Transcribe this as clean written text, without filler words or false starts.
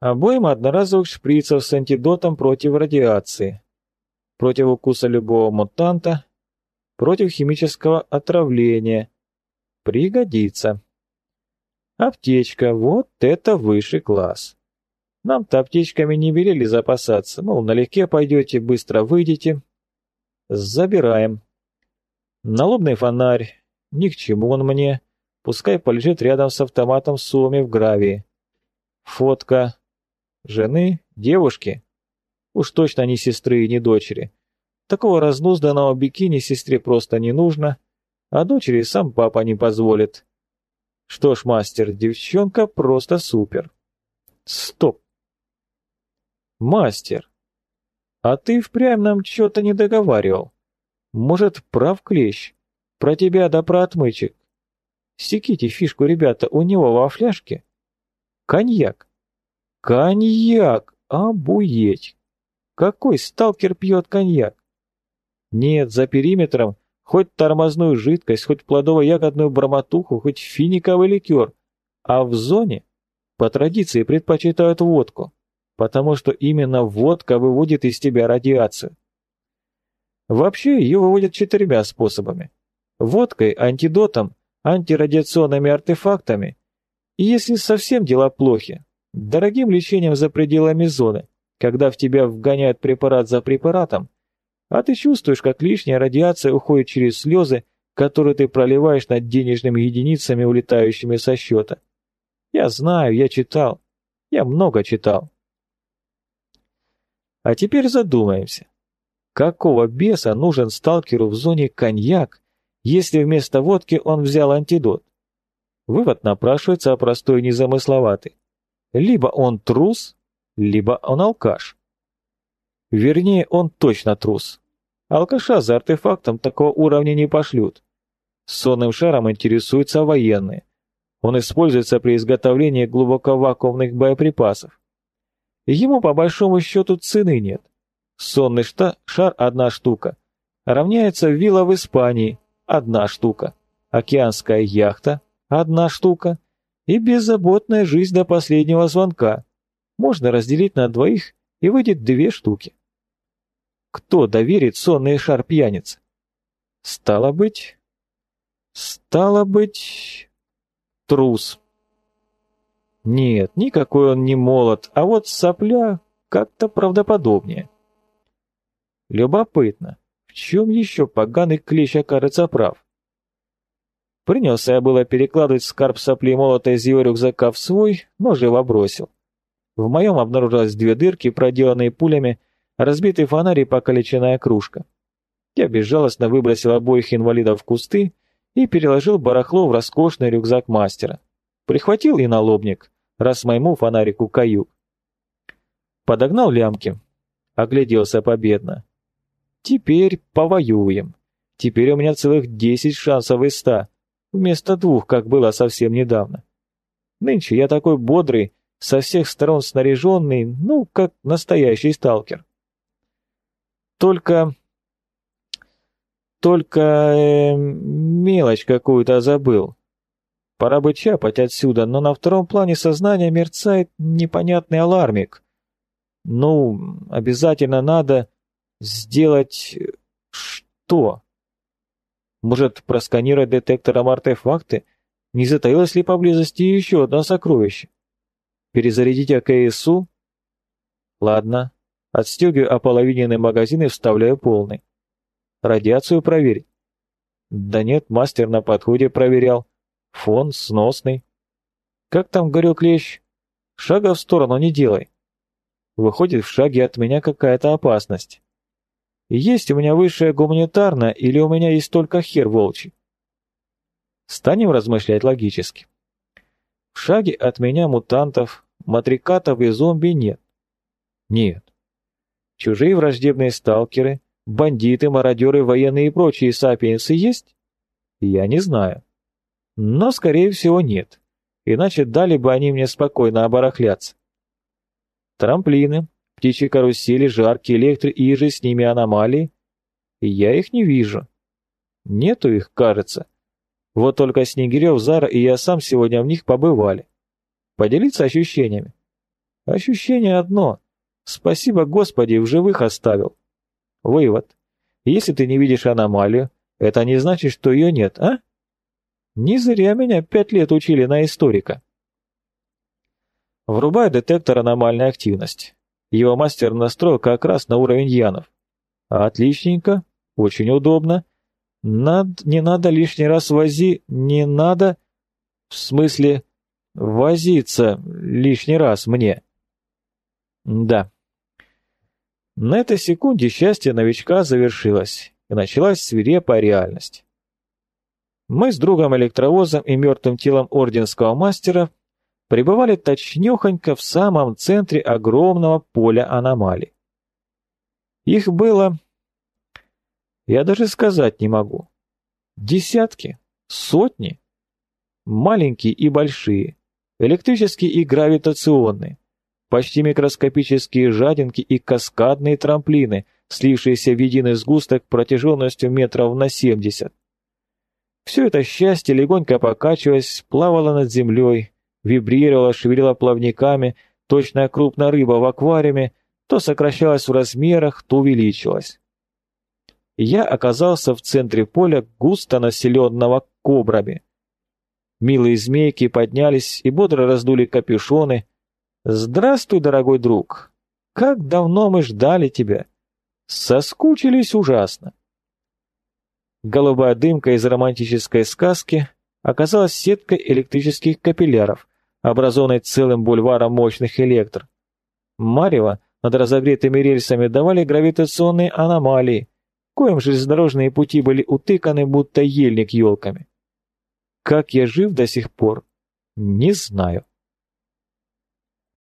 Обоим одноразовых шприцев с антидотом против радиации, против укуса любого мутанта, против химического отравления. Пригодится. Аптечка, вот это высший класс. Нам-то аптечками не велели запасаться, мол, налегке пойдете, быстро выйдете. Забираем. Налобный фонарь, ни к чему он мне, пускай полежит рядом с автоматом Суоми в гравии. Фотка. Жены, девушки. Уж точно не сестры и не дочери. Такого разнузданного бикини сестре просто не нужно, а дочери сам папа не позволит. Что ж, мастер, девчонка просто супер. Стоп. Мастер, а ты впрямь нам что-то не договаривал. Может, прав клещ? Про тебя да про отмычек. Секите фишку, ребята, у него во фляжке коньяк. Коньяк! Обуеть! Какой сталкер пьет коньяк? Нет, за периметром хоть тормозную жидкость, хоть плодово-ягодную бормотуху, хоть финиковый ликер. А в зоне по традиции предпочитают водку, потому что именно водка выводит из тебя радиацию. Вообще ее выводят 4 способами. Водкой, антидотом, антирадиационными артефактами и, если совсем дела плохи, дорогим лечением за пределами зоны, когда в тебя вгоняют препарат за препаратом, а ты чувствуешь, как лишняя радиация уходит через слезы, которые ты проливаешь над денежными единицами, улетающими со счета. Я знаю, я читал, я много читал. А теперь задумаемся. Какого беса нужен сталкеру в зоне коньяк, если вместо водки он взял антидот? Вывод напрашивается простой и незамысловатый. Либо он трус, либо он алкаш. Вернее, он точно трус. Алкаша за артефактом такого уровня не пошлют. Сонным шаром интересуются военные. Он используется при изготовлении глубоковакуумных боеприпасов. Ему по большому счету цены нет. Сонный шар – 1 штука. Равняется вилла в Испании – 1 штука. Океанская яхта – 1 штука. И беззаботная жизнь до последнего звонка. Можно разделить на 2 и выйдет 2 штуки. Кто доверит сонный шар пьянице? Стало быть, трус. Нет, никакой он не молод, а вот сопля как-то правдоподобнее. Любопытно, в чем еще поганый клещ окажется прав? Принялся я было перекладывать скарб сопли молота из его рюкзака в свой, но живо бросил. В моем обнаружилось 2 дырки, проделанные пулями, разбитый фонарь и покалеченная кружка. Я безжалостно выбросил обоих инвалидов в кусты и переложил барахло в роскошный рюкзак мастера. Прихватил и налобник, раз моему фонарику каюк. Подогнал лямки, огляделся победно. Теперь повоюем. Теперь у меня целых 10 шансов из 100, вместо 2, как было совсем недавно. Нынче я такой бодрый, со всех сторон снаряженный, ну, как настоящий сталкер. Только мелочь какую-то забыл. Пора бы чапать отсюда, но на втором плане сознания мерцает непонятный алармик. Ну, обязательно надо сделать что? Может, просканировать детектором артефакты? Не затаилось ли поблизости еще одно сокровище? Перезарядить АКСУ? Ладно, отстегиваю ополовиненный магазин и вставляю полный. Радиацию проверить? Да нет, мастер на подходе проверял. Фон сносный. Как там говорил клещ? Шага в сторону не делай. Выходит, в шаге от меня какая-то опасность. Есть у меня высшее гуманитарное или у меня есть только хер волчий? Станем размышлять логически. В шаге от меня мутантов, матрикатов и зомби нет. Нет. Чужие враждебные сталкеры, бандиты, мародеры, военные и прочие сапиенсы есть? Я не знаю. Но, скорее всего, нет. Иначе дали бы они мне спокойно оборахляться. Трамплины, птичьи карусели, жаркие и же с ними аномалии. Я их не вижу. Нету их, кажется. Вот только Снегирев, Зара и я сам сегодня в них побывали. Поделиться ощущениями? Ощущение одно. Спасибо, Господи, в живых оставил. Вывод. Если ты не видишь аномалию, это не значит, что ее нет, а? Не зря меня 5 лет учили на историка. Врубаю детектор аномальной активности. Его мастер настроил как раз на уровень янов. Отличненько, очень удобно. Не надо лишний раз не надо, в смысле, возиться лишний раз мне. Да. На этой секунде счастье новичка завершилось, и началась свирепая реальность. Мы с другом-электровозом и мертвым телом орденского мастера пребывали точнёхонько в самом центре огромного поля аномалий. Их было, я даже сказать не могу, десятки, сотни, маленькие и большие, электрические и гравитационные, почти микроскопические жадинки и каскадные трамплины, слившиеся в единый сгусток протяженностью метров на 70. Все это счастье, легонько покачиваясь, плавало над землей, вибрировало, шевелило плавниками, точно крупная рыба в аквариуме, то сокращалась в размерах, то увеличилась. Я оказался в центре поля, густо населенного кобрами. Милые змейки поднялись и бодро раздули капюшоны. «Здравствуй, дорогой друг! Как давно мы ждали тебя! Соскучились ужасно!» Голубая дымка из романтической сказки оказалась сеткой электрических капилляров, образованной целым бульваром мощных электр. Марево над разогретыми рельсами давали гравитационные аномалии, коим железнодорожные пути были утыканы, будто ельник елками. Как я жив до сих пор, не знаю.